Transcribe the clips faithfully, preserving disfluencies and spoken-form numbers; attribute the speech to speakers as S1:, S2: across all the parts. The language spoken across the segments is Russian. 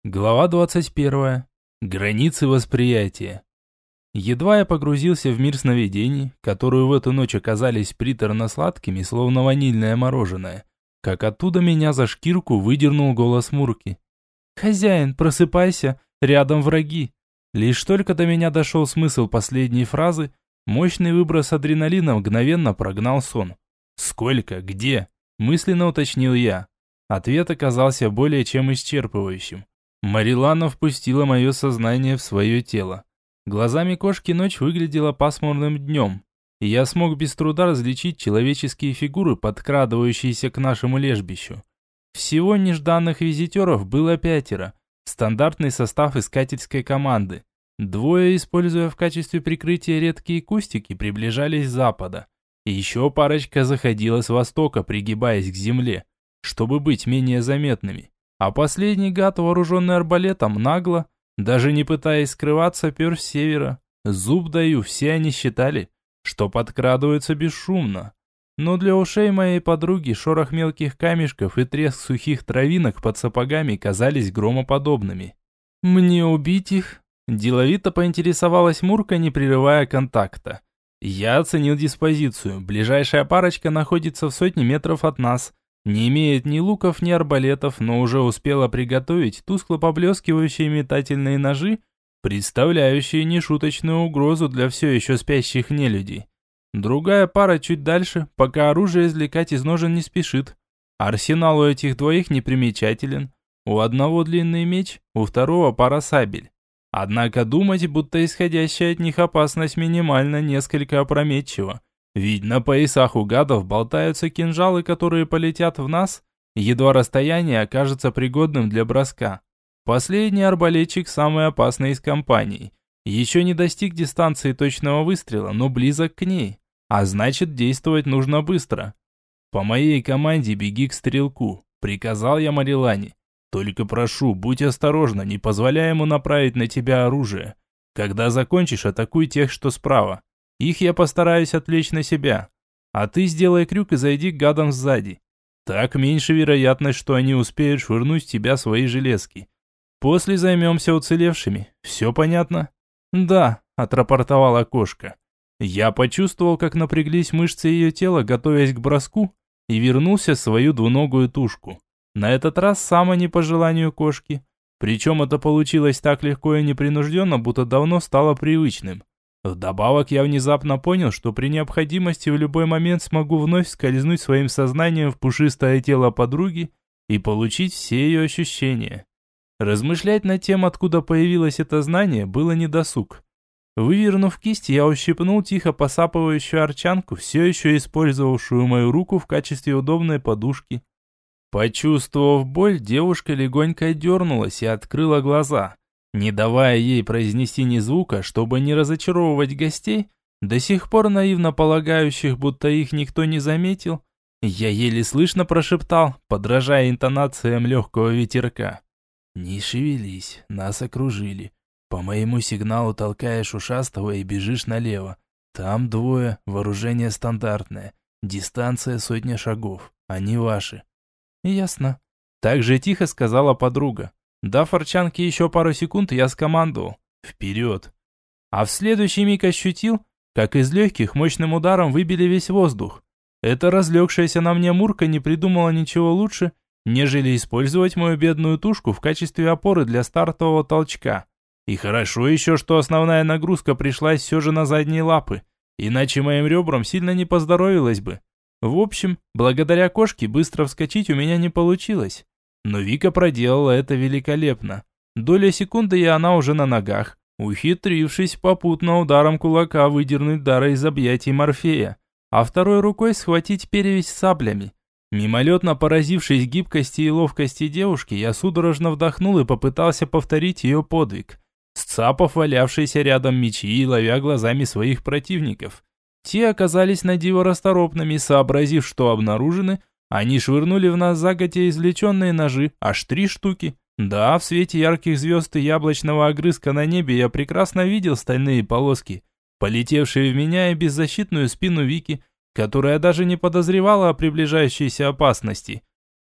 S1: Глава двадцать первая. Границы восприятия. Едва я погрузился в мир сновидений, которые в эту ночь оказались приторно-сладкими, словно ванильное мороженое, как оттуда меня за шкирку выдернул голос Мурки. «Хозяин, просыпайся, рядом враги!» Лишь только до меня дошел смысл последней фразы, мощный выброс адреналина мгновенно прогнал сон. «Сколько? Где?» – мысленно уточнил я. Ответ оказался более чем исчерпывающим. Марилана впустила мое сознание в свое тело. Глазами кошки ночь выглядела пасмурным днем, и я смог без труда различить человеческие фигуры, подкрадывающиеся к нашему лежбищу. Всего нежданных визитеров было пятеро, стандартный состав искательской команды. Двое, используя в качестве прикрытия редкие кустики, приближались с запада. И еще парочка заходила с востока, пригибаясь к земле, чтобы быть менее заметными. А последний гад, вооруженный арбалетом, нагло, даже не пытаясь скрываться, пер с севера. Зуб даю, все они считали, что подкрадываются бесшумно. Но для ушей моей подруги шорох мелких камешков и треск сухих травинок под сапогами казались громоподобными. «Мне убить их?» – деловито поинтересовалась Мурка, не прерывая контакта. Я оценил диспозицию. Ближайшая парочка находится в сотне метров от нас. Не имеет ни луков, ни арбалетов, но уже успела приготовить тускло поблескивающие метательные ножи, представляющие нешуточную угрозу для все еще спящих нелюдей. Другая пара чуть дальше, пока оружие извлекать из ножен не спешит. Арсенал у этих двоих непримечателен. У одного длинный меч, у второго пара сабель. Однако думать, будто исходящая от них опасность минимальна, несколько опрометчиво. Ведь на поясах у гадов болтаются кинжалы, которые полетят в нас, едва расстояние окажется пригодным для броска. Последний арбалетчик самый опасный из компаний. Еще не достиг дистанции точного выстрела, но близок к ней. А значит, действовать нужно быстро. «По моей команде беги к стрелку», — приказал я Марилане. «Только прошу, будь осторожна, не позволяй ему направить на тебя оружие. Когда закончишь, атакуй тех, что справа. Их я постараюсь отвлечь на себя. А ты сделай крюк и зайди к гадам сзади. Так меньше вероятность, что они успеют швырнуть в тебя свои железки. После займемся уцелевшими. Все понятно?» «Да», – отрапортовала кошка. Я почувствовал, как напряглись мышцы ее тела, готовясь к броску, и вернулся в свою двуногую тушку. На этот раз само не по желанию кошки. Причем это получилось так легко и непринужденно, будто давно стало привычным. Вдобавок я внезапно понял, что при необходимости в любой момент смогу вновь скользнуть своим сознанием в пушистое тело подруги и получить все ее ощущения. Размышлять над тем, откуда появилось это знание, было недосуг. Вывернув кисть, я ущипнул тихо посапывающую арчанку, все еще использовавшую мою руку в качестве удобной подушки. Почувствовав боль, девушка легонько дернулась и открыла глаза. Не давая ей произнести ни звука, чтобы не разочаровывать гостей, до сих пор наивно полагающих, будто их никто не заметил, я еле слышно прошептал, подражая интонациям легкого ветерка. «Не шевелись, нас окружили. По моему сигналу толкаешь ушастого и бежишь налево. Там двое, вооружение стандартное, дистанция сотня шагов, они ваши». «Ясно», – так же тихо сказала подруга. Дав арчанке еще пару секунд, я скомандовал «Вперед!». А в следующий миг ощутил, как из легких мощным ударом выбили весь воздух. Эта разлегшаяся на мне Мурка не придумала ничего лучше, нежели использовать мою бедную тушку в качестве опоры для стартового толчка. И хорошо еще, что основная нагрузка пришлась все же на задние лапы, иначе моим ребрам сильно не поздоровилось бы. В общем, благодаря кошке быстро вскочить у меня не получилось. Но Вика проделала это великолепно. Доля секунды, и она уже на ногах, ухитрившись попутно ударом кулака выдернуть дара из объятий Морфея, а второй рукой схватить перевязь с саблями. Мимолетно поразившись гибкости и ловкости девушки, я судорожно вдохнул и попытался повторить ее подвиг, сцапав валявшиеся рядом мечи и ловя глазами своих противников. Те оказались на диво расторопными, сообразив, что обнаружены. Они швырнули в нас загодя извлеченные ножи, аж три штуки. Да, в свете ярких звезд и яблочного огрызка на небе я прекрасно видел стальные полоски, полетевшие в меня и беззащитную спину Вики, которая даже не подозревала о приближающейся опасности.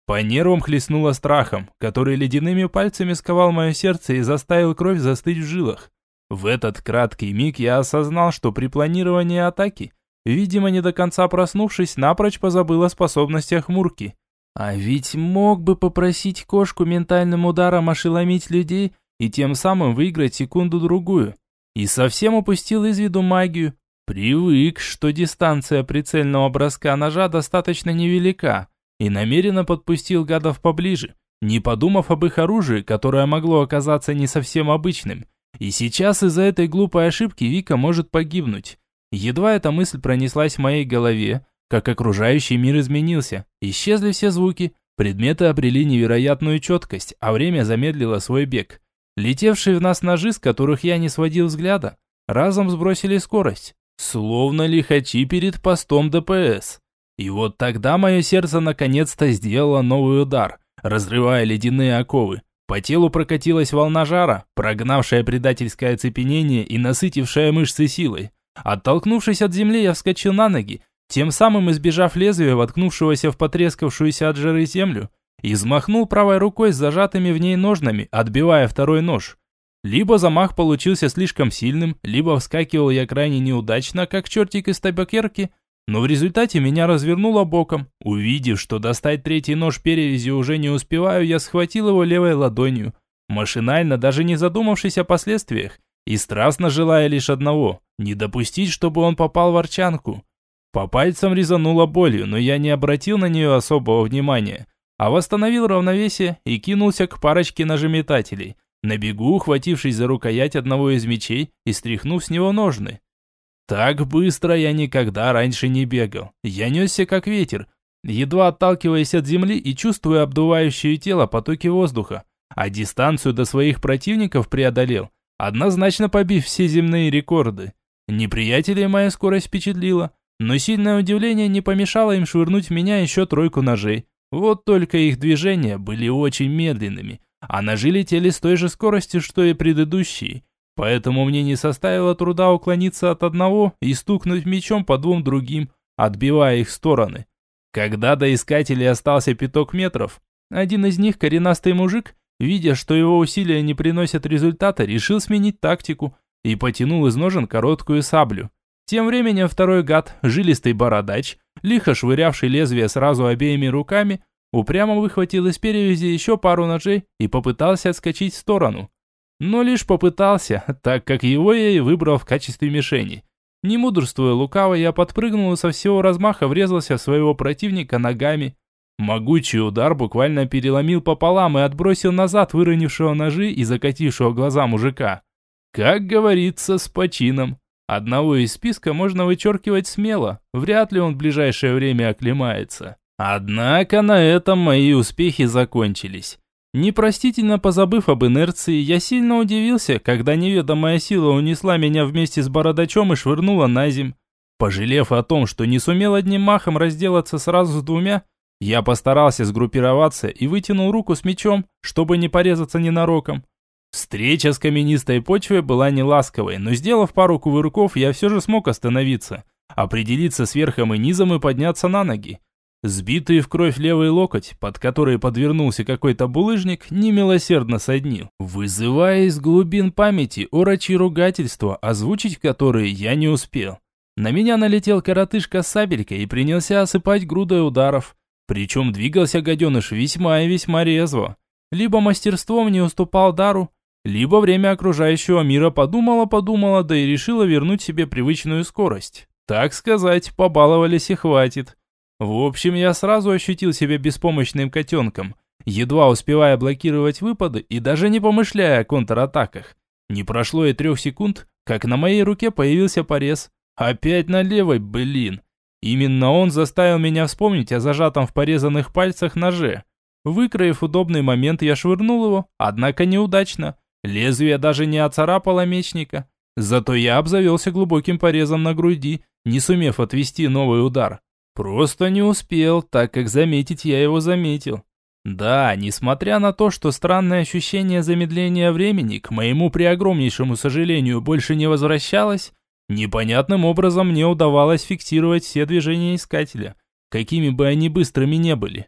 S1: По нервам хлестнуло страхом, который ледяными пальцами сковал мое сердце и заставил кровь застыть в жилах. В этот краткий миг я осознал, что при планировании атаки, видимо, не до конца проснувшись, напрочь позабыл о способностях Мурки. А ведь мог бы попросить кошку ментальным ударом ошеломить людей и тем самым выиграть секунду-другую. И совсем упустил из виду магию. Привык, что дистанция прицельного броска ножа достаточно невелика, и намеренно подпустил гадов поближе, не подумав об их оружии, которое могло оказаться не совсем обычным. И сейчас из-за этой глупой ошибки Вика может погибнуть. Едва эта мысль пронеслась в моей голове, как окружающий мир изменился. Исчезли все звуки, предметы обрели невероятную четкость, а время замедлило свой бег. Летевшие в нас ножи, с которых я не сводил взгляда, разом сбросили скорость, словно лихачи перед постом ДПС. И вот тогда мое сердце наконец-то сделало новый удар, разрывая ледяные оковы. По телу прокатилась волна жара, прогнавшая предательское оцепенение и насытившая мышцы силой. Оттолкнувшись от земли, я вскочил на ноги, тем самым избежав лезвия, воткнувшегося в потрескавшуюся от жары землю, и взмахнул правой рукой с зажатыми в ней ножнами, отбивая второй нож. Либо замах получился слишком сильным, либо вскакивал я крайне неудачно, как чертик из табакерки, но в результате меня развернуло боком. Увидев, что достать третий нож перевязью уже не успеваю, я схватил его левой ладонью, машинально, даже не задумавшись о последствиях, и страстно желая лишь одного – не допустить, чтобы он попал в арчанку. По пальцам резануло болью, но я не обратил на нее особого внимания, а восстановил равновесие и кинулся к парочке ножеметателей, на бегу ухватившись за рукоять одного из мечей и стряхнув с него ножны. Так быстро я никогда раньше не бегал. Я несся как ветер, едва отталкиваясь от земли и чувствуя обдувающее тело потоки воздуха, а дистанцию до своих противников преодолел, однозначно побив все земные рекорды. Неприятелей моя скорость впечатлила, но сильное удивление не помешало им швырнуть в меня еще тройку ножей. Вот только их движения были очень медленными, а ножи летели с той же скоростью, что и предыдущие. Поэтому мне не составило труда уклониться от одного и стукнуть мечом по двум другим, отбивая их в стороны. Когда до искателей остался пяток метров, один из них, коренастый мужик, видя, что его усилия не приносят результата, решил сменить тактику и потянул из ножен короткую саблю. Тем временем второй гад, жилистый бородач, лихо швырявший лезвие сразу обеими руками, упрямо выхватил из перевязи еще пару ножей и попытался отскочить в сторону. Но лишь попытался, так как его я и выбрал в качестве мишени. Не мудрствуя лукаво, я подпрыгнул и со всего размаха врезался в своего противника ногами. Могучий удар буквально переломил пополам и отбросил назад выронившего ножи и закатившего глаза мужика. Как говорится, с почином. Одного из списка можно вычеркивать смело, вряд ли он в ближайшее время оклемается. Однако на этом мои успехи закончились. Непростительно позабыв об инерции, я сильно удивился, когда неведомая сила унесла меня вместе с бородачом и швырнула на земь. Пожалев о том, что не сумел одним махом разделаться сразу с двумя, я постарался сгруппироваться и вытянул руку с мечом, чтобы не порезаться ненароком. Встреча с каменистой почвой была неласковой, но сделав пару кувырков, я все же смог остановиться, определиться с верхом и низом и подняться на ноги. Сбитый в кровь левый локоть, под который подвернулся какой-то булыжник, немилосердно соднил, вызывая из глубин памяти орочьи ругательства, озвучить которые я не успел. На меня налетел коротышка с сабелькой и принялся осыпать грудой ударов. Причем двигался гаденыш весьма и весьма резво. Либо мастерством не уступал дару, либо время окружающего мира подумала-подумала, да и решила вернуть себе привычную скорость. Так сказать, побаловались и хватит. В общем, я сразу ощутил себя беспомощным котенком, едва успевая блокировать выпады и даже не помышляя о контратаках. Не прошло и трех секунд, как на моей руке появился порез. Опять на левой, блин. Именно он заставил меня вспомнить о зажатом в порезанных пальцах ноже. Выкроив удобный момент, я швырнул его, однако неудачно. Лезвие даже не оцарапало мечника. Зато я обзавелся глубоким порезом на груди, не сумев отвести новый удар. Просто не успел, так как заметить я его заметил. Да, несмотря на то, что странное ощущение замедления времени, к моему преогромнейшему сожалению, больше не возвращалось, непонятным образом мне удавалось фиксировать все движения искателя, какими бы они быстрыми не были.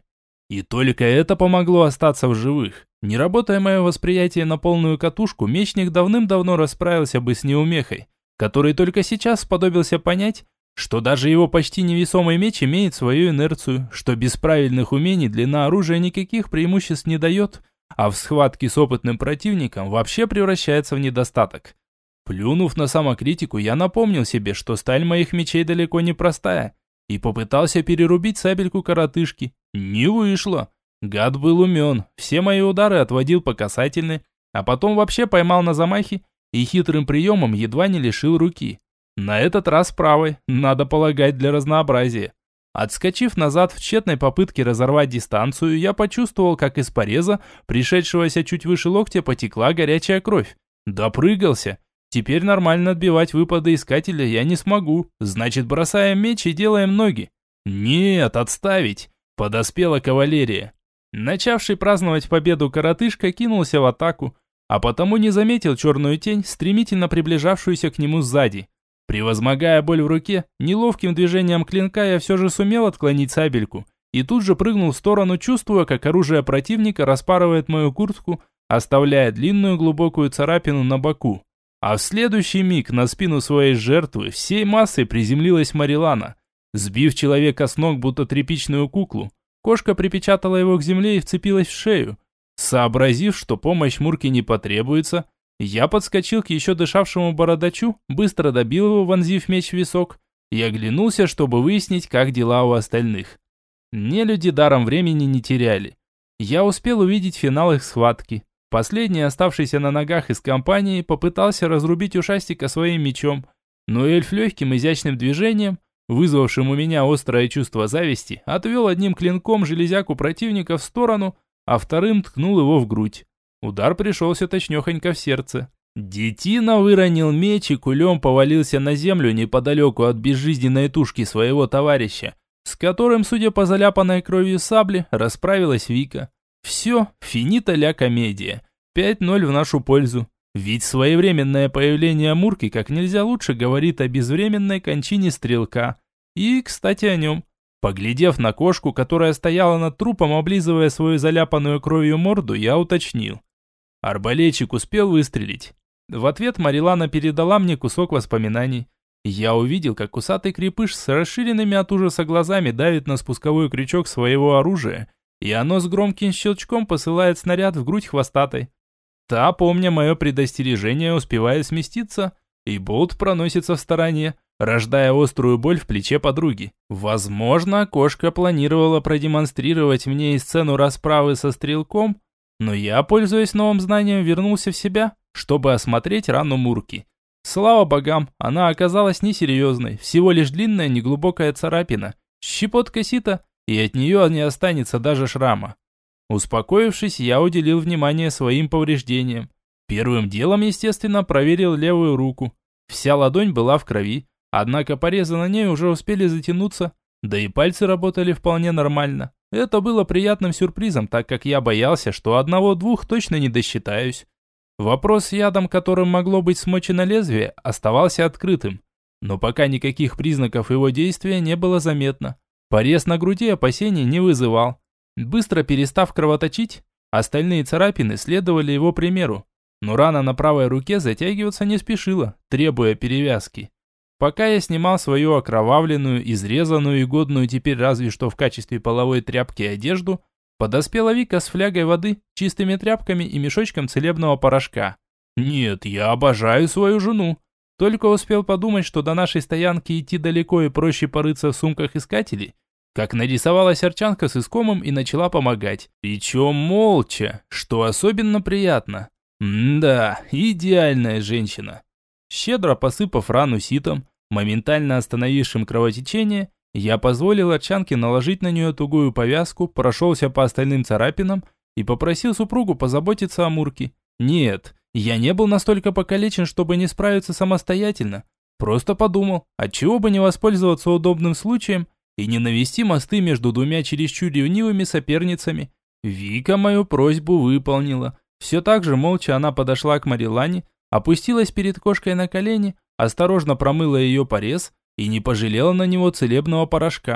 S1: И только это помогло остаться в живых. Не работая мое восприятие на полную катушку, мечник давным-давно расправился бы с неумехой, который только сейчас сподобился понять, что даже его почти невесомый меч имеет свою инерцию, что без правильных умений длина оружия никаких преимуществ не дает, а в схватке с опытным противником вообще превращается в недостаток. Плюнув на самокритику, я напомнил себе, что сталь моих мечей далеко не простая, и попытался перерубить сабельку коротышки. Не вышло. Гад был умен, все мои удары отводил по касательной, а потом вообще поймал на замахе и хитрым приемом едва не лишил руки. На этот раз правой, надо полагать, для разнообразия. Отскочив назад в тщетной попытке разорвать дистанцию, я почувствовал, как из пореза, пришедшегося чуть выше локтя, потекла горячая кровь. Допрыгался. Теперь нормально отбивать выпады искателя я не смогу. Значит, бросаем меч и делаем ноги. Нет, отставить. Подоспела кавалерия. Начавший праздновать победу коротышка кинулся в атаку, а потому не заметил черную тень, стремительно приближавшуюся к нему сзади. Превозмогая боль в руке, неловким движением клинка я все же сумел отклонить сабельку и тут же прыгнул в сторону, чувствуя, как оружие противника распарывает мою куртку, оставляя длинную глубокую царапину на боку. А в следующий миг на спину своей жертвы всей массой приземлилась Марилана. Сбив человека с ног, будто тряпичную куклу, кошка припечатала его к земле и вцепилась в шею. Сообразив, что помощь Мурке не потребуется, я подскочил к еще дышавшему бородачу, быстро добил его, вонзив меч в висок, и оглянулся, чтобы выяснить, как дела у остальных. Нелюди даром времени не теряли. Я успел увидеть финал их схватки. Последний, оставшийся на ногах из компании, попытался разрубить ушастика своим мечом, но эльф легким изящным движением, вызвавшим у меня острое чувство зависти, отвел одним клинком железяку противника в сторону, а вторым ткнул его в грудь. Удар пришелся точнёхонько в сердце. Детина выронил меч и кулем повалился на землю неподалеку от безжизненной тушки своего товарища, с которым, судя по заляпанной кровью сабли, расправилась Вика. Все, финита ля комедия. пять ноль в нашу пользу. Ведь своевременное появление Мурки как нельзя лучше говорит о безвременной кончине стрелка. И, кстати, о нем. Поглядев на кошку, которая стояла над трупом, облизывая свою заляпанную кровью морду, я уточнил. Арбалетчик успел выстрелить. В ответ Марилана передала мне кусок воспоминаний. Я увидел, как усатый крепыш с расширенными от ужаса глазами давит на спусковой крючок своего оружия, и оно с громким щелчком посылает снаряд в грудь хвостатой. Та, помня мое предостережение, успевает сместиться, и болт проносится в стороне, рождая острую боль в плече подруги. Возможно, кошка планировала продемонстрировать мне и сцену расправы со стрелком, но я, пользуясь новым знанием, вернулся в себя, чтобы осмотреть рану Мурки. Слава богам, она оказалась несерьезной, всего лишь длинная неглубокая царапина, щепотка сита, и от нее не останется даже шрама. Успокоившись, я уделил внимание своим повреждениям. Первым делом, естественно, проверил левую руку. Вся ладонь была в крови, однако порезы на ней уже успели затянуться, да и пальцы работали вполне нормально. Это было приятным сюрпризом, так как я боялся, что одного-двух точно не досчитаюсь. Вопрос с ядом, которым могло быть смочено лезвие, оставался открытым, но пока никаких признаков его действия не было заметно. Порез на груди опасений не вызывал. Быстро перестав кровоточить, остальные царапины следовали его примеру, но рана на правой руке затягиваться не спешила, требуя перевязки. Пока я снимал свою окровавленную, изрезанную и годную теперь разве что в качестве половой тряпки одежду, подоспела Вика с флягой воды, чистыми тряпками и мешочком целебного порошка. Нет, я обожаю свою жену. Только успел подумать, что до нашей стоянки идти далеко и проще порыться в сумках искателей, как нарисовалась арчанка с искомым и начала помогать. Причем молча, что особенно приятно. М-да, идеальная женщина. Щедро посыпав рану ситом, моментально остановившим кровотечение, я позволил арчанке наложить на нее тугую повязку, прошелся по остальным царапинам и попросил супругу позаботиться о Мурке. Нет, я не был настолько покалечен, чтобы не справиться самостоятельно. Просто подумал, отчего бы не воспользоваться удобным случаем и не навести мосты между двумя чересчур ревнивыми соперницами. Вика мою просьбу выполнила. Все так же молча она подошла к Марилане, опустилась перед кошкой на колени, осторожно промыла ее порез и не пожалела на него целебного порошка.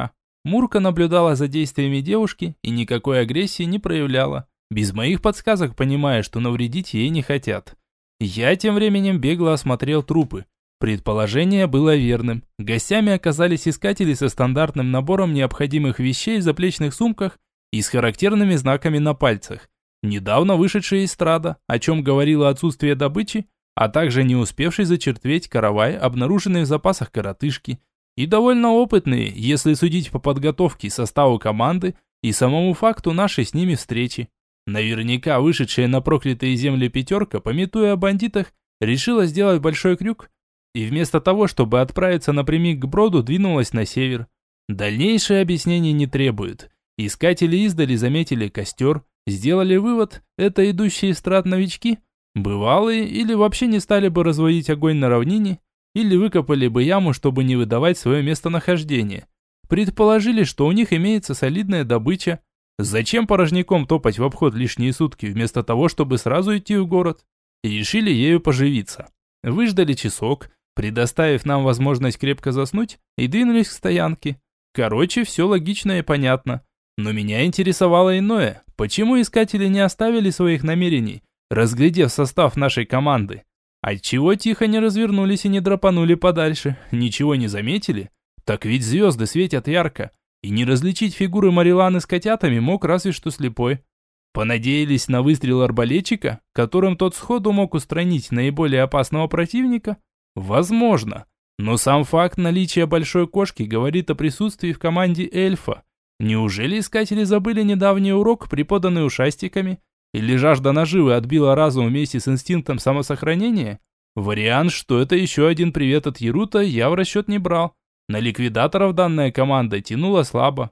S1: Мурка наблюдала за действиями девушки и никакой агрессии не проявляла, без моих подсказок понимая, что навредить ей не хотят. Я тем временем бегло осмотрел трупы. Предположение было верным. Гостями оказались искатели со стандартным набором необходимых вещей в заплечных сумках и с характерными знаками на пальцах. Недавно вышедшие из страда, о чем говорило отсутствие добычи, а также не успевший зачертветь каравай, обнаруженный в запасах коротышки, и довольно опытные, если судить по подготовке, составу команды и самому факту нашей с ними встречи. Наверняка вышедшая на проклятые земли пятерка, памятуя о бандитах, решила сделать большой крюк, и вместо того, чтобы отправиться напрямик к броду, двинулась на север. Дальнейшее объяснение не требует. Искатели издали заметили костер, сделали вывод, это идущие из страт новички, бывалые, или вообще не стали бы разводить огонь на равнине, или выкопали бы яму, чтобы не выдавать свое местонахождение. Предположили, что у них имеется солидная добыча. Зачем порожняком топать в обход лишние сутки, вместо того, чтобы сразу идти в город? И решили ею поживиться. Выждали часок, предоставив нам возможность крепко заснуть, и двинулись к стоянке. Короче, все логично и понятно. Но меня интересовало иное. Почему искатели не оставили своих намерений, разглядев состав нашей команды? Отчего тихо не развернулись и не драпанули подальше? Ничего не заметили? Так ведь звезды светят ярко, и не различить фигуры Мариланы с котятами мог разве что слепой. Понадеялись на выстрел арбалетчика, которым тот сходу мог устранить наиболее опасного противника? Возможно. Но сам факт наличия большой кошки говорит о присутствии в команде эльфа. Неужели искатели забыли недавний урок, преподанный ушастиками? Или жажда наживы отбила разум вместе с инстинктом самосохранения? Вариант, что это еще один привет от Ярута, я в расчет не брал. На ликвидаторов данная команда тянула слабо.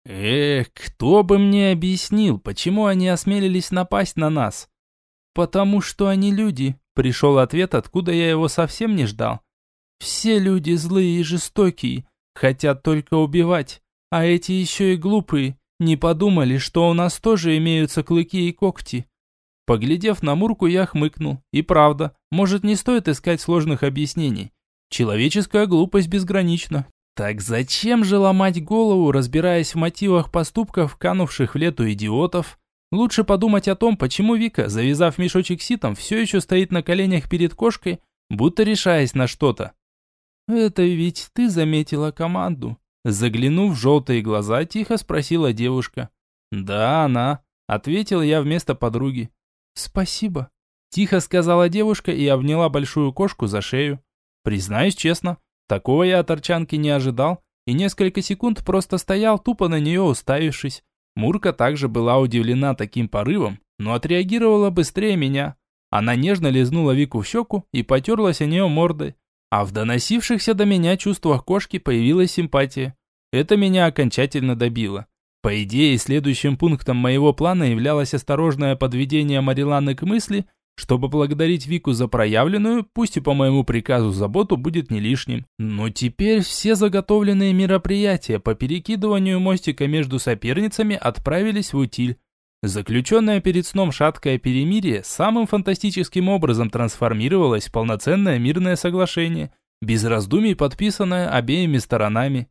S1: Эх, кто бы мне объяснил, почему они осмелились напасть на нас? Потому что они люди, пришел ответ, откуда я его совсем не ждал. Все люди злые и жестокие, хотят только убивать, а эти еще и глупые. Не подумали, что у нас тоже имеются клыки и когти. Поглядев на Мурку, я хмыкнул. И правда, может, не стоит искать сложных объяснений. Человеческая глупость безгранична. Так зачем же ломать голову, разбираясь в мотивах поступков, канувших в лету идиотов? Лучше подумать о том, почему Вика, завязав мешочек ситом, все еще стоит на коленях перед кошкой, будто решаясь на что-то. «Это ведь ты заметила команду?» Заглянув в желтые глаза, тихо спросила девушка. «Да, она», — ответил я вместо подруги. «Спасибо», — тихо сказала девушка и обняла большую кошку за шею. Признаюсь честно, такого я от Арчанки не ожидал, и несколько секунд просто стоял, тупо на нее уставившись. Мурка также была удивлена таким порывом, но отреагировала быстрее меня. Она нежно лизнула Вику в щеку и потерлась о нее мордой. А в доносившихся до меня чувствах кошки появилась симпатия. Это меня окончательно добило. По идее, следующим пунктом моего плана являлось осторожное подведение Мариланы к мысли, что поблагодарить Вику за проявленную, пусть и по моему приказу, заботу будет не лишним. Но теперь все заготовленные мероприятия по перекидыванию мостика между соперницами отправились в утиль. Заключенное перед сном шаткое перемирие самым фантастическим образом трансформировалось в полноценное мирное соглашение, без раздумий подписанное обеими сторонами.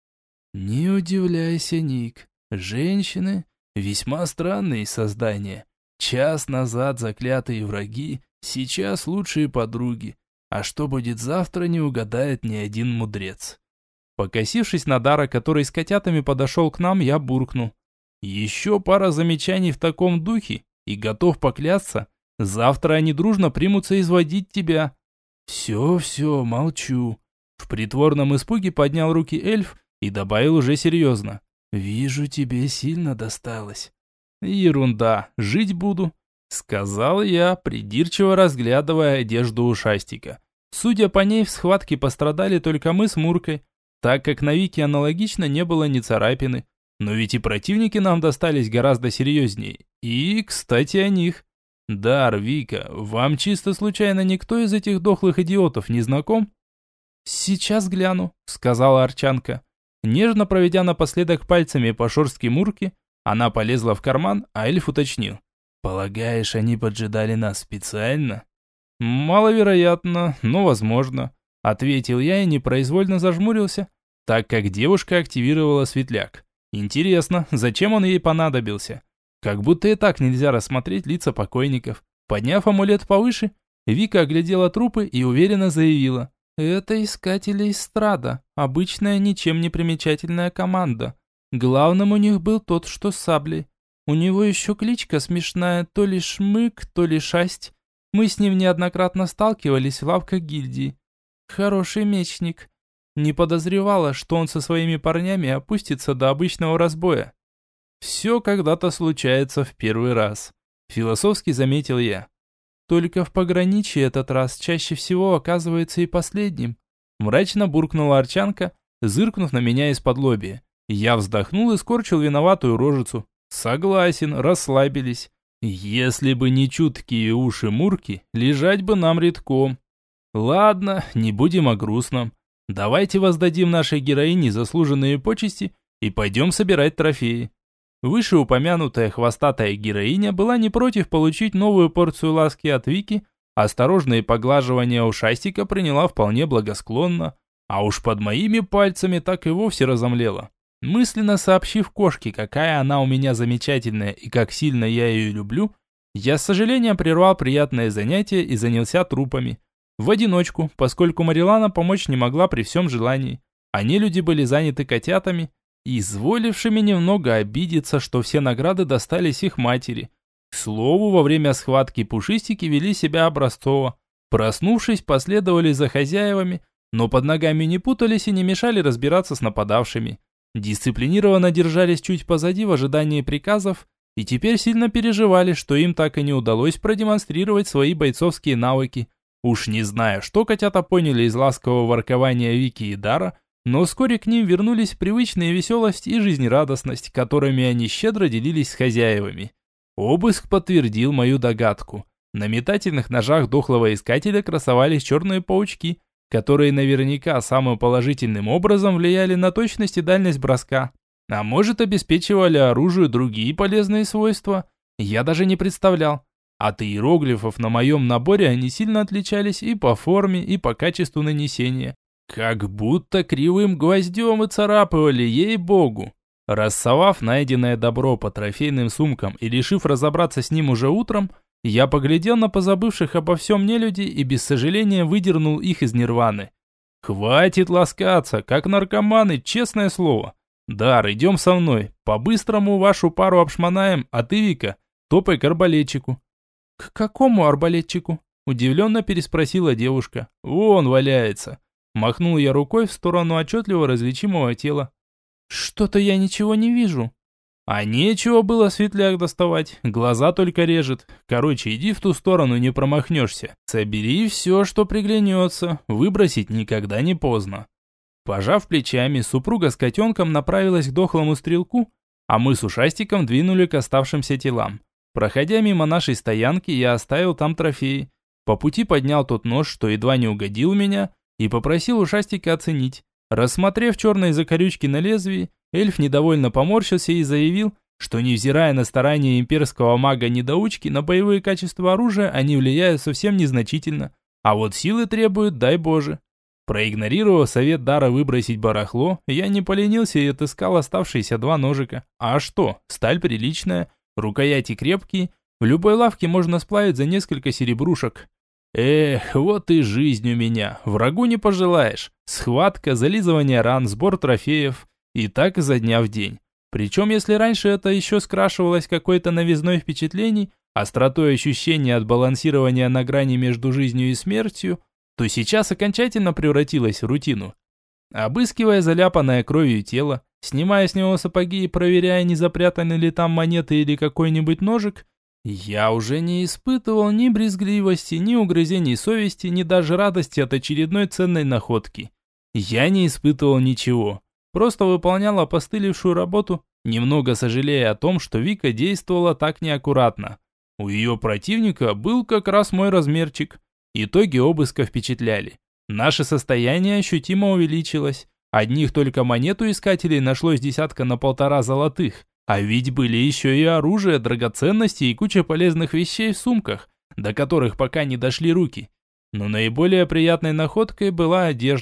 S1: Не удивляйся, Ник. Женщины – весьма странные создания. Час назад заклятые враги, сейчас лучшие подруги. А что будет завтра, не угадает ни один мудрец. Покосившись на Дара, который с котятами подошел к нам, я буркнул. Еще пара замечаний в таком духе, и готов поклясться, завтра они дружно примутся изводить тебя. Все, все, молчу. В притворном испуге поднял руки эльф и добавил уже серьезно. Вижу, тебе сильно досталось. Ерунда, жить буду, сказал я, придирчиво разглядывая одежду ушастика. Судя по ней, в схватке пострадали только мы с Муркой, так как на Вике аналогично не было ни царапины. Но ведь и противники нам достались гораздо серьезнее. И, кстати, о них. Дар, Вика, вам чисто случайно никто из этих дохлых идиотов не знаком? Сейчас гляну, сказала Арчанка. Нежно проведя напоследок пальцами по шерстке Мурки, она полезла в карман, а эльф уточнил. Полагаешь, они поджидали нас специально? Маловероятно, но возможно, ответил я и непроизвольно зажмурился. так как девушка активировала светляк. Интересно, зачем он ей понадобился? Как будто и так нельзя рассмотреть лица покойников. Подняв амулет повыше, Вика оглядела трупы и уверенно заявила: «Это искатели эстрада, обычная ничем не примечательная команда. Главным у них был тот, что с саблей. У него еще кличка смешная, то ли Шмык, то ли Шасть. Мы с ним неоднократно сталкивались в лавках гильдии. Хороший мечник. Не подозревала, что он со своими парнями опустится до обычного разбоя». «Все когда-то случается в первый раз», – философски заметил я. «Только в пограничье этот раз чаще всего оказывается и последним», – мрачно буркнула Арчанка, зыркнув на меня из-под лобья. Я вздохнул и скорчил виноватую рожицу. «Согласен, расслабились. Если бы не чуткие уши Мурки, лежать бы нам редком. Ладно, не будем о грустном. Давайте воздадим нашей героине заслуженные почести и пойдем собирать трофеи». Вышеупомянутая хвостатая героиня была не против получить новую порцию ласки от Вики, осторожные поглаживания ушастика приняла вполне благосклонно, а уж под моими пальцами так и вовсе разомлела. Мысленно сообщив кошке, какая она у меня замечательная и как сильно я ее люблю, я с сожалением прервал приятное занятие и занялся трупами. В одиночку, поскольку Марилана помочь не могла при всем желании. Они люди были заняты котятами, изволившими немного обидеться, что все награды достались их матери. К слову, во время схватки пушистики вели себя образцово. Проснувшись, последовали за хозяевами, но под ногами не путались и не мешали разбираться с нападавшими. Дисциплинированно держались чуть позади в ожидании приказов и теперь сильно переживали, что им так и не удалось продемонстрировать свои бойцовские навыки. Уж не знаю, что котята поняли из ласкового воркования Вики и Дара, но вскоре к ним вернулись привычные веселость и жизнерадостность, которыми они щедро делились с хозяевами. Обыск подтвердил мою догадку. На метательных ножах дохлого искателя красовались черные паучки, которые наверняка самым положительным образом влияли на точность и дальность броска. А может, обеспечивали оружию другие полезные свойства? Я даже не представлял. От иероглифов на моем наборе они сильно отличались и по форме, и по качеству нанесения. Как будто кривым гвоздем и царапывали, ей-богу. Рассовав найденное добро по трофейным сумкам и решив разобраться с ним уже утром, я поглядел на позабывших обо всем нелюдей и без сожаления выдернул их из нирваны. Хватит ласкаться, как наркоманы, честное слово. Дар, идем со мной, по-быстрому вашу пару обшмонаем, а ты, Вика, топай к арбалетчику. К какому арбалетчику? Удивленно переспросила девушка. Вон валяется. Махнул я рукой в сторону отчетливо различимого тела. «Что-то я ничего не вижу». «А нечего было светляк доставать, глаза только режет. Короче, иди в ту сторону, не промахнешься. Собери все, что приглянется, выбросить никогда не поздно». Пожав плечами, супруга с котенком направилась к дохлому стрелку, а мы с ушастиком двинули к оставшимся телам. Проходя мимо нашей стоянки, я оставил там трофеи. По пути поднял тот нож, что едва не угодил меня, и попросил ушастика оценить. Рассмотрев черные закорючки на лезвии, эльф недовольно поморщился и заявил, что невзирая на старания имперского мага-недоучки, на боевые качества оружия они влияют совсем незначительно, а вот силы требуют, дай боже. Проигнорировав совет Дара выбросить барахло, я не поленился и отыскал оставшиеся два ножика. А что, сталь приличная, рукояти крепкие, в любой лавке можно сплавить за несколько серебрушек. Эх, вот и жизнь у меня, врагу не пожелаешь. Схватка, зализывание ран, сбор трофеев. И так изо дня в день. Причем, если раньше это еще скрашивалось какой-то новизной впечатлений, остротой ощущения от балансирования на грани между жизнью и смертью, то сейчас окончательно превратилось в рутину. Обыскивая заляпанное кровью тело, снимая с него сапоги и проверяя, не запрятаны ли там монеты или какой-нибудь ножик, я уже не испытывал ни брезгливости, ни угрызений совести, ни даже радости от очередной ценной находки. Я не испытывал ничего, просто выполнял опостылевшую работу, немного сожалея о том, что Вика действовала так неаккуратно. У ее противника был как раз мой размерчик. Итоги обыска впечатляли. Наше состояние ощутимо увеличилось. Одних только монет у искателей нашлось десятка на полтора золотых. А ведь были еще и оружие, драгоценности и куча полезных вещей в сумках, до которых пока не дошли руки. Но наиболее приятной находкой была одежда.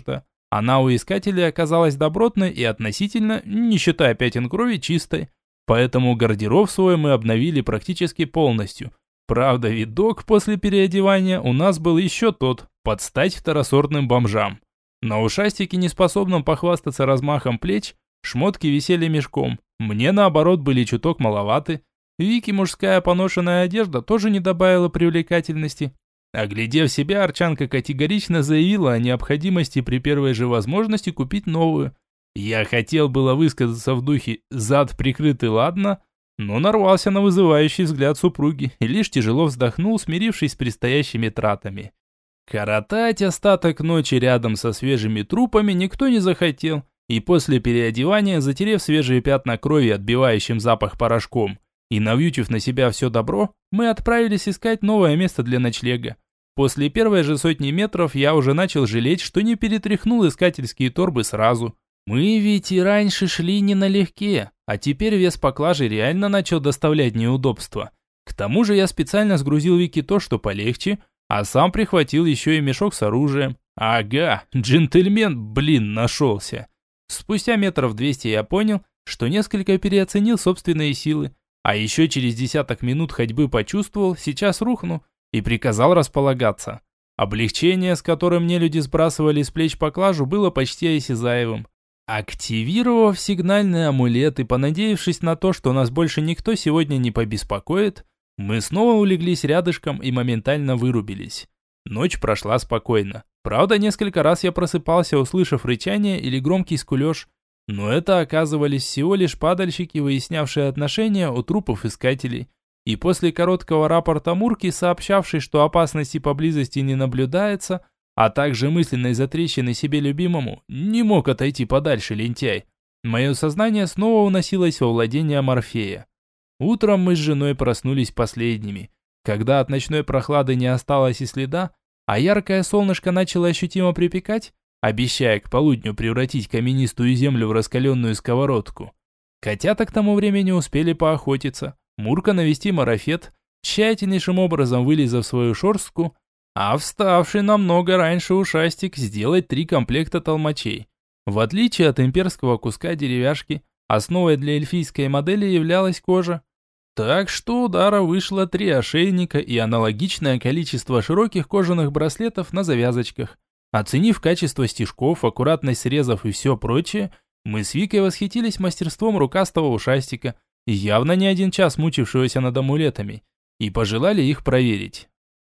S1: Она у искателей оказалась добротной и относительно, не считая пятен крови, чистой. Поэтому гардероб свой мы обновили практически полностью. Правда, видок после переодевания у нас был еще тот, под стать второсортным бомжам. На ушастике, неспособном похвастаться размахом плеч, шмотки висели мешком. Мне, наоборот, были чуток маловаты. Вике мужская поношенная одежда тоже не добавила привлекательности. Оглядев себя, Арчанка категорично заявила о необходимости при первой же возможности купить новую. Я хотел было высказаться в духе «зад прикрытый, ладно», но нарвался на вызывающий взгляд супруги и лишь тяжело вздохнул, смирившись с предстоящими тратами. Коротать остаток ночи рядом со свежими трупами никто не захотел, и после переодевания, затерев свежие пятна крови отбивающим запах порошком и навьючив на себя все добро, мы отправились искать новое место для ночлега. После первой же сотни метров я уже начал жалеть, что не перетряхнул искательские торбы сразу. Мы ведь и раньше шли не налегке, а теперь вес поклажи реально начал доставлять неудобства. К тому же я специально сгрузил Вике то, что полегче, а сам прихватил еще и мешок с оружием. Ага, джентльмен, блин, нашелся. Спустя метров двести я понял, что несколько переоценил собственные силы, а еще через десяток минут ходьбы почувствовал, сейчас рухну, и приказал располагаться. Облегчение, с которым мне люди сбрасывали с плеч поклажу, было почти осязаемым. Активировав сигнальный амулет и понадеявшись на то, что нас больше никто сегодня не побеспокоит, мы снова улеглись рядышком и моментально вырубились. Ночь прошла спокойно. Правда, несколько раз я просыпался, услышав рычание или громкий скулеж, но это оказывались всего лишь падальщики, выяснявшие отношения у трупов искателей. И после короткого рапорта Мурки, сообщавшей, что опасности поблизости не наблюдается, а также мысленной затрещины себе любимому, не мог отойти подальше лентяй. Мое сознание снова уносилось во владение Морфея. Утром мы с женой проснулись последними. Когда от ночной прохлады не осталось и следа, а яркое солнышко начало ощутимо припекать, обещая к полудню превратить каменистую землю в раскаленную сковородку. Котята к тому времени успели поохотиться, Мурка навести марафет, тщательнейшим образом вылизав свою шорстку, а вставший намного раньше ушастик сделать три комплекта толмачей. В отличие от имперского куска деревяшки, основой для эльфийской модели являлась кожа. Так что у Дара вышло три ошейника и аналогичное количество широких кожаных браслетов на завязочках. Оценив качество стежков, аккуратность срезов и все прочее, мы с Викой восхитились мастерством рукастого ушастика, явно не один час мучившегося над амулетами, и пожелали их проверить.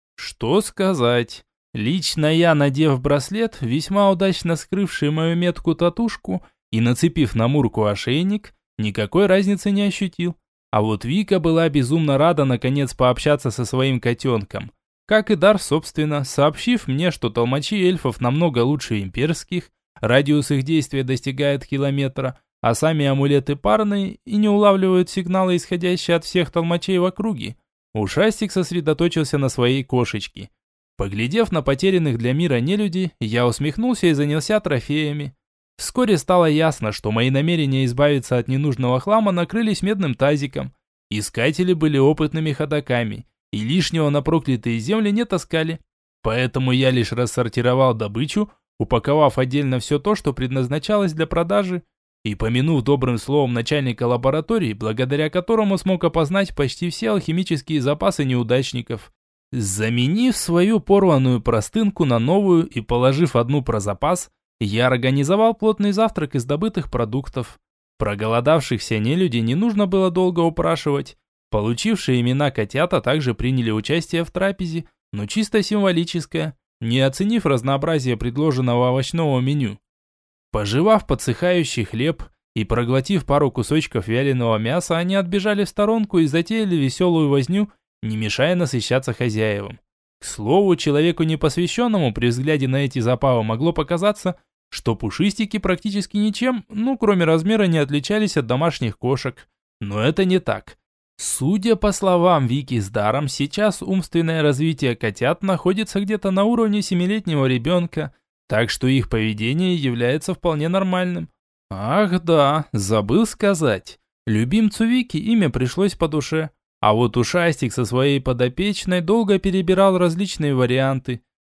S1: Что сказать? Лично я, надев браслет, весьма удачно скрывший мою метку-татушку и нацепив на Мурку ошейник, никакой разницы не ощутил. А вот Вика была безумно рада наконец пообщаться со своим котенком. Как и Дар, собственно, сообщив мне, что толмачи эльфов намного лучше имперских, радиус их действия достигает километра, а сами амулеты парные и не улавливают сигналы, исходящие от всех толмачей в округе. Ушастик сосредоточился на своей кошечке. Поглядев на потерянных для мира нелюдей, я усмехнулся и занялся трофеями. Вскоре стало ясно, что мои намерения избавиться от ненужного хлама накрылись медным тазиком. Искатели были опытными ходоками, и лишнего на проклятые земли не таскали. Поэтому я лишь рассортировал добычу, упаковав отдельно все то, что предназначалось для продажи, и помянув добрым словом начальника лаборатории, благодаря которому смог опознать почти все алхимические запасы неудачников. Заменив свою порванную простынку на новую и положив одну про запас, я организовал плотный завтрак из добытых продуктов. Проголодавшихся нелюдей не нужно было долго упрашивать. Получившие имена котята также приняли участие в трапезе, но чисто символическое, не оценив разнообразие предложенного овощного меню. Пожевав подсыхающий хлеб и проглотив пару кусочков вяленого мяса, они отбежали в сторонку и затеяли веселую возню, не мешая насыщаться хозяевам. К слову, человеку непосвященному при взгляде на эти запавы могло показаться, что пушистики практически ничем, ну кроме размера, не отличались от домашних кошек. Но это не так. Судя по словам Вики с Даром, сейчас умственное развитие котят находится где-то на уровне семилетнего ребенка, так что их поведение является вполне нормальным. Ах да, забыл сказать. Любимцу Вики имя пришлось по душе. А вот ушастик со своей подопечной долго перебирал различные варианты.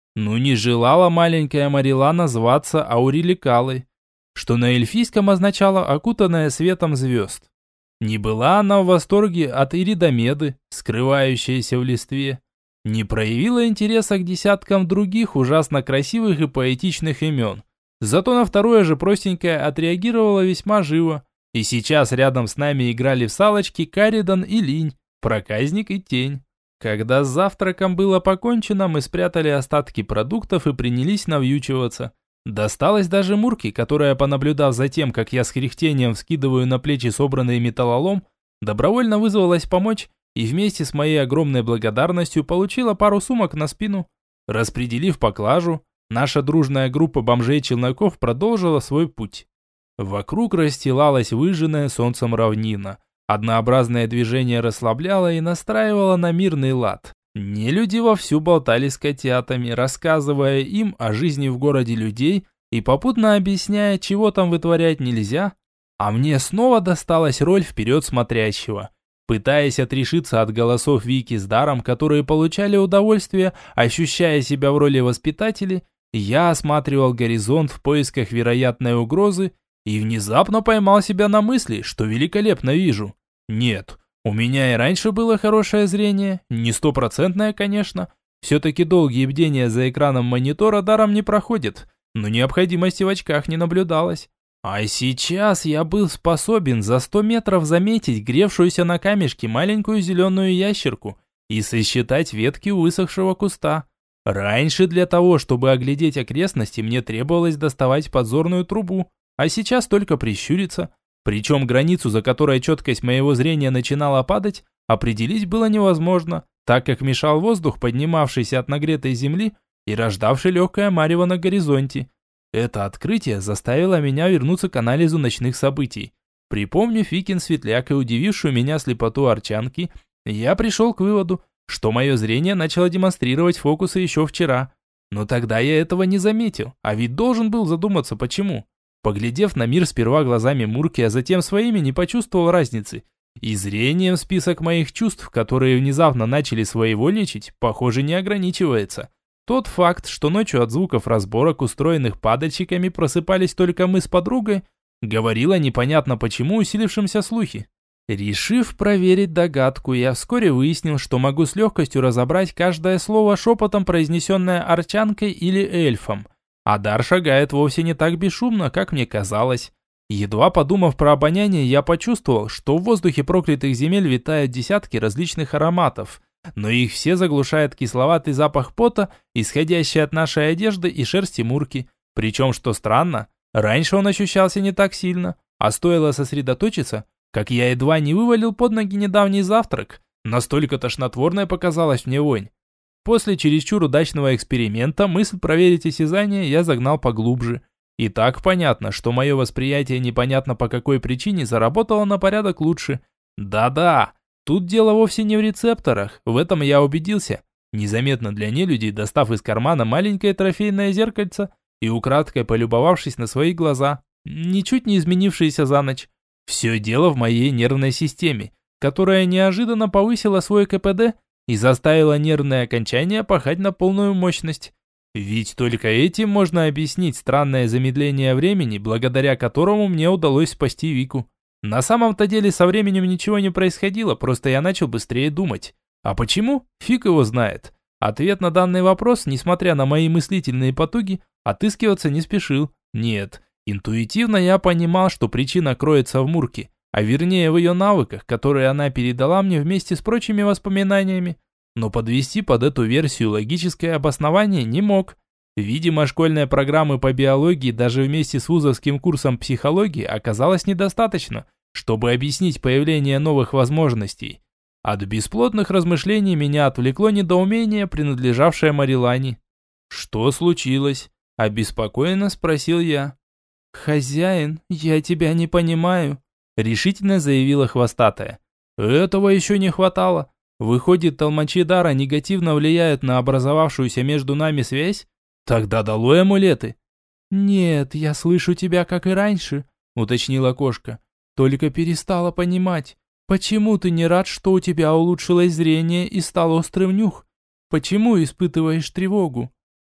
S1: Ну не желала маленькая Марилана зваться Ауреликалой, что на эльфийском означало «окутанная светом звезд». Не была она в восторге от Иридомеды, скрывающейся в листве. Не проявила интереса к десяткам других ужасно красивых и поэтичных имен. Зато на второе же простенькое отреагировала весьма живо. И сейчас рядом с нами играли в салочки Каридан и Линь, проказник и тень. Когда с завтраком было покончено, мы спрятали остатки продуктов и принялись навьючиваться. Досталось даже Мурке, которая, понаблюдав за тем, как я с кряхтением вскидываю на плечи собранный металлолом, добровольно вызвалась помочь и вместе с моей огромной благодарностью получила пару сумок на спину. Распределив поклажу, наша дружная группа бомжей-челноков продолжила свой путь. Вокруг расстилалась выжженная солнцем равнина. Однообразное движение расслабляло и настраивало на мирный лад. Нелюди вовсю болтали с котятами, рассказывая им о жизни в городе людей и попутно объясняя, чего там вытворять нельзя. А мне снова досталась роль вперед смотрящего. Пытаясь отрешиться от голосов Вики с Даром, которые получали удовольствие, ощущая себя в роли воспитателей, я осматривал горизонт в поисках вероятной угрозы и внезапно поймал себя на мысли, что великолепно вижу. Нет, у меня и раньше было хорошее зрение, не стопроцентное, конечно. Все-таки долгие бдения за экраном монитора даром не проходят, но необходимости в очках не наблюдалось. А сейчас я был способен за сто метров заметить гревшуюся на камешке маленькую зеленую ящерку и сосчитать ветки у высохшего куста. Раньше для того, чтобы оглядеть окрестности, мне требовалось доставать подзорную трубу, а сейчас только прищуриться. Причем границу, за которой четкость моего зрения начинала падать, определить было невозможно, так как мешал воздух, поднимавшийся от нагретой земли и рождавший легкое марево на горизонте. Это открытие заставило меня вернуться к анализу ночных событий. Припомнив Викин светляк и удивившую меня слепоту арчанки, я пришел к выводу, что мое зрение начало демонстрировать фокусы еще вчера. Но тогда я этого не заметил, а ведь должен был задуматься, почему. Поглядев на мир сперва глазами Мурки, а затем своими, не почувствовал разницы. И зрением список моих чувств, которые внезапно начали своевольничать, похоже, не ограничивается. Тот факт, что ночью от звуков разборок, устроенных падальщиками, просыпались только мы с подругой, говорил о непонятно почему усилившемся слухе. Решив проверить догадку, я вскоре выяснил, что могу с легкостью разобрать каждое слово шепотом, произнесенное арчанкой или эльфом. А дар шагает вовсе не так бесшумно, как мне казалось. Едва подумав про обоняние, я почувствовал, что в воздухе проклятых земель витают десятки различных ароматов, но их все заглушает кисловатый запах пота, исходящий от нашей одежды и шерсти Мурки. Причем, что странно, раньше он ощущался не так сильно, а стоило сосредоточиться, как я едва не вывалил под ноги недавний завтрак. Настолько тошнотворная показалась мне вонь. После чересчур удачного эксперимента мысль проверить осязание я загнал поглубже. И так понятно, что мое восприятие непонятно по какой причине заработало на порядок лучше. Да-да, тут дело вовсе не в рецепторах, в этом я убедился. Незаметно для нелюдей, достав из кармана маленькое трофейное зеркальце и украдкой полюбовавшись на свои глаза, ничуть не изменившиеся за ночь. Все дело в моей нервной системе, которая неожиданно повысила свой ка пэ дэ и заставила нервные окончания пахать на полную мощность. Ведь только этим можно объяснить странное замедление времени, благодаря которому мне удалось спасти Вику. На самом-то деле со временем ничего не происходило, просто я начал быстрее думать. А почему? Фиг его знает. Ответ на данный вопрос, несмотря на мои мыслительные потуги, отыскиваться не спешил. Нет, интуитивно я понимал, что причина кроется в Мурке, а вернее в ее навыках, которые она передала мне вместе с прочими воспоминаниями. Но подвести под эту версию логическое обоснование не мог. Видимо, школьной программы по биологии даже вместе с вузовским курсом психологии оказалось недостаточно, чтобы объяснить появление новых возможностей. От бесплодных размышлений меня отвлекло недоумение, принадлежавшее Марилане. «Что случилось?» – обеспокоенно спросил я. «Хозяин, я тебя не понимаю», – решительно заявила хвостатая. «Этого еще не хватало. Выходит, толмачи дара негативно влияют на образовавшуюся между нами связь? Тогда долой амулеты». «Нет, я слышу тебя, как и раньше», – уточнила кошка. «Только перестала понимать, почему ты не рад, что у тебя улучшилось зрение и стал острым нюх? Почему испытываешь тревогу?»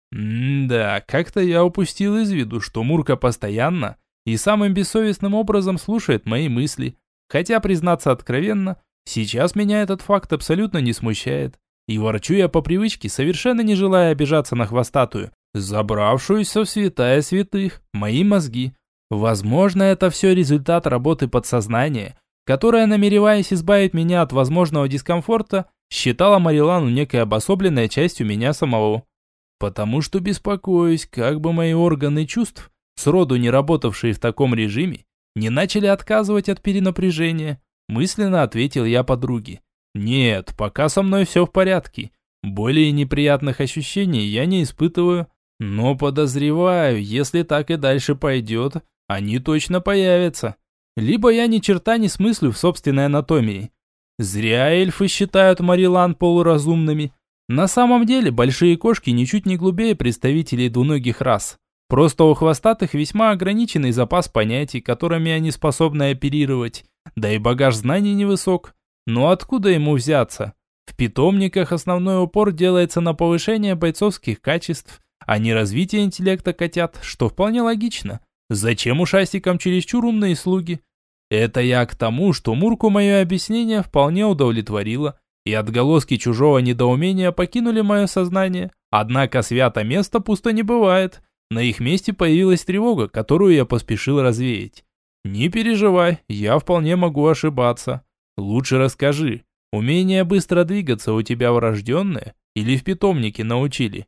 S1: М-да, как-то я упустил из виду, что Мурка постоянно и самым бессовестным образом слушает мои мысли. Хотя, признаться откровенно, сейчас меня этот факт абсолютно не смущает. И ворчу я по привычке, совершенно не желая обижаться на хвостатую, забравшуюся в святая святых, мои мозги. Возможно, это все результат работы подсознания, которая, намереваясь избавить меня от возможного дискомфорта, считала Марилану некой обособленной частью меня самого. Потому что беспокоюсь, как бы мои органы чувств, сроду не работавшие в таком режиме, не начали отказывать от перенапряжения. Мысленно ответил я подруге. Нет, пока со мной все в порядке. Более неприятных ощущений я не испытываю. Но подозреваю, если так и дальше пойдет, они точно появятся. Либо я ни черта не смыслю в собственной анатомии. Зря эльфы считают Марилан полуразумными. На самом деле, большие кошки ничуть не глупее представителей двуногих рас. Просто у хвостатых весьма ограниченный запас понятий, которыми они способны оперировать. Да и багаж знаний невысок. Но откуда ему взяться? В питомниках основной упор делается на повышение бойцовских качеств, а не развитие интеллекта котят, что вполне логично. Зачем ушастикам чересчур умные слуги? Это я к тому, что Мурку мое объяснение вполне удовлетворило, и отголоски чужого недоумения покинули мое сознание. Однако свято место пусто не бывает. На их месте появилась тревога, которую я поспешил развеять. Не переживай, я вполне могу ошибаться. Лучше расскажи, умение быстро двигаться у тебя врожденное или в питомнике научили?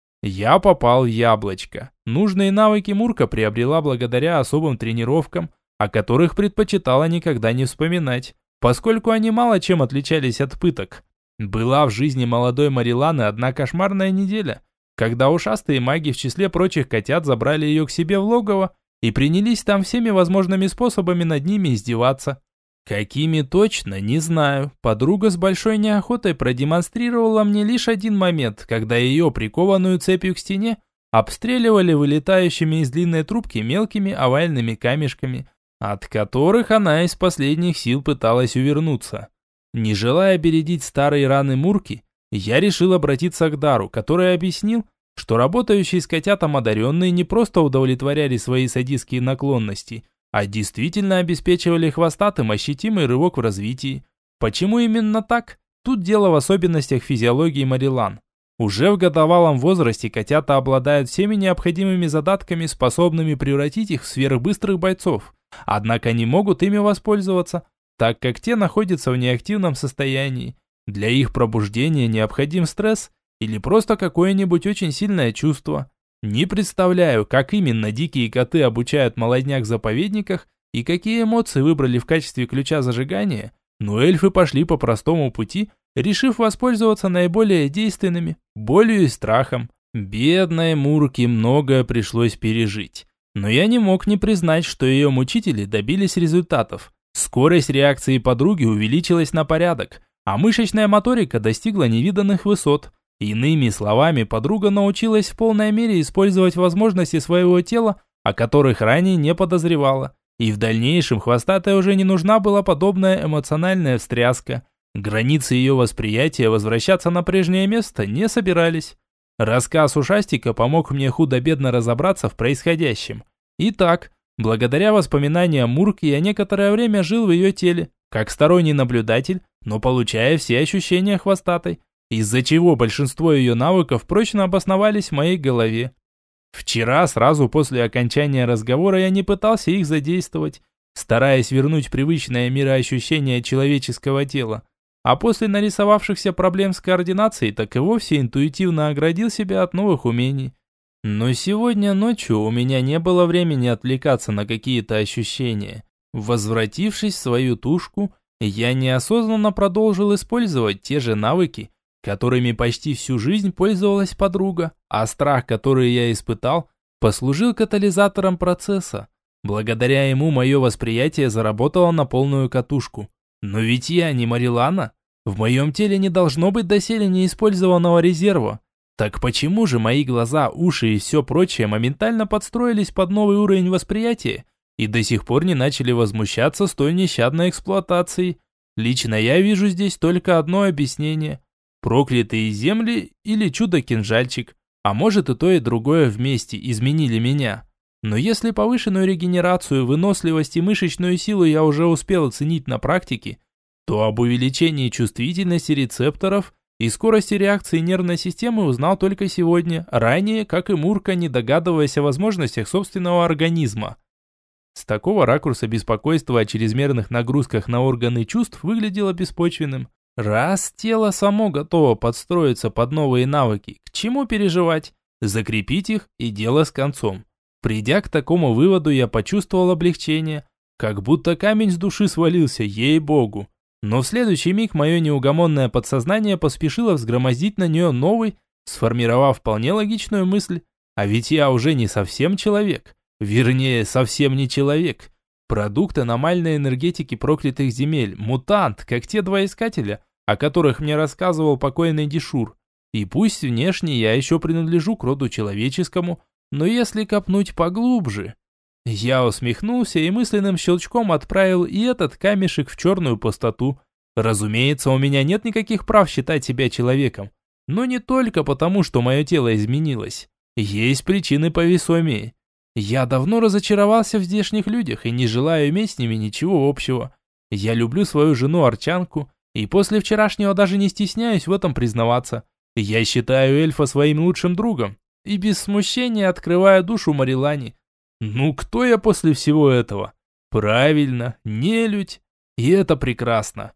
S1: Я попал в яблочко. Нужные навыки Мурка приобрела благодаря особым тренировкам, о которых предпочитала никогда не вспоминать, поскольку они мало чем отличались от пыток. Была в жизни молодой Мариланы одна кошмарная неделя, когда ушастые маги в числе прочих котят забрали ее к себе в логово и принялись там всеми возможными способами над ними издеваться. Какими точно, не знаю. Подруга с большой неохотой продемонстрировала мне лишь один момент, когда ее, прикованную цепью к стене, обстреливали вылетающими из длинной трубки мелкими овальными камешками, от которых она из последних сил пыталась увернуться. Не желая бередить старые раны Мурки, я решил обратиться к Дару, который объяснил, что работающие с котятом одаренные не просто удовлетворяли свои садистские наклонности, а действительно обеспечивали хвостатым ощутимый рывок в развитии. Почему именно так? Тут дело в особенностях физиологии Марилан. Уже в годовалом возрасте котята обладают всеми необходимыми задатками, способными превратить их в сверхбыстрых бойцов. Однако не могут ими воспользоваться, так как те находятся в неактивном состоянии. Для их пробуждения необходим стресс или просто какое-нибудь очень сильное чувство. Не представляю, как именно дикие коты обучают молодняк в заповедниках и какие эмоции выбрали в качестве ключа зажигания, но эльфы пошли по простому пути, решив воспользоваться наиболее действенными – болью и страхом. Бедной Мурке многое пришлось пережить. Но я не мог не признать, что ее мучители добились результатов. Скорость реакции подруги увеличилась на порядок, а мышечная моторика достигла невиданных высот. Иными словами, подруга научилась в полной мере использовать возможности своего тела, о которых ранее не подозревала. И в дальнейшем хвостатой уже не нужна была подобная эмоциональная встряска. Границы ее восприятия возвращаться на прежнее место не собирались. Рассказ ушастика помог мне худо-бедно разобраться в происходящем. Итак, благодаря воспоминаниям Мурки я некоторое время жил в ее теле, как сторонний наблюдатель, но получая все ощущения хвостатой, из-за чего большинство ее навыков прочно обосновались в моей голове. Вчера, сразу после окончания разговора, я не пытался их задействовать, стараясь вернуть привычное мироощущение человеческого тела, а после нарисовавшихся проблем с координацией так и вовсе интуитивно оградил себя от новых умений. Но сегодня ночью у меня не было времени отвлекаться на какие-то ощущения. Возвратившись в свою тушку, я неосознанно продолжил использовать те же навыки, которыми почти всю жизнь пользовалась подруга, а страх, который я испытал, послужил катализатором процесса. Благодаря ему мое восприятие заработало на полную катушку. Но ведь я не Марилана. В моем теле не должно быть доселе неиспользованного резерва. Так почему же мои глаза, уши и все прочее моментально подстроились под новый уровень восприятия и до сих пор не начали возмущаться столь нещадной эксплуатацией? Лично я вижу здесь только одно объяснение. Проклятые земли или чудо-кинжальчик. А может и то, и другое вместе изменили меня. Но если повышенную регенерацию, выносливость и мышечную силу я уже успел оценить на практике, то об увеличении чувствительности рецепторов и скорости реакции нервной системы узнал только сегодня, ранее, как и Мурка, не догадываясь о возможностях собственного организма. С такого ракурса беспокойство о чрезмерных нагрузках на органы чувств выглядело беспочвенным. Раз тело само готово подстроиться под новые навыки, к чему переживать? Закрепить их и дело с концом. Придя к такому выводу, я почувствовал облегчение, как будто камень с души свалился, ей-богу. Но в следующий миг мое неугомонное подсознание поспешило взгромоздить на нее новый, сформировав вполне логичную мысль. А ведь я уже не совсем человек. Вернее, совсем не человек. Продукт аномальной энергетики проклятых земель, мутант, как те два искателя, о которых мне рассказывал покойный Дишур. И пусть внешне я еще принадлежу к роду человеческому, но если копнуть поглубже... Я усмехнулся и мысленным щелчком отправил и этот камешек в черную пустоту. Разумеется, у меня нет никаких прав считать себя человеком. Но не только потому, что мое тело изменилось. Есть причины повесомее. Я давно разочаровался в здешних людях и не желаю иметь с ними ничего общего. Я люблю свою жену-арчанку, и после вчерашнего даже не стесняюсь в этом признаваться. Я считаю эльфа своим лучшим другом, и без смущения открываю душу Марилане. Ну кто я после всего этого? Правильно, нелюдь. И это прекрасно.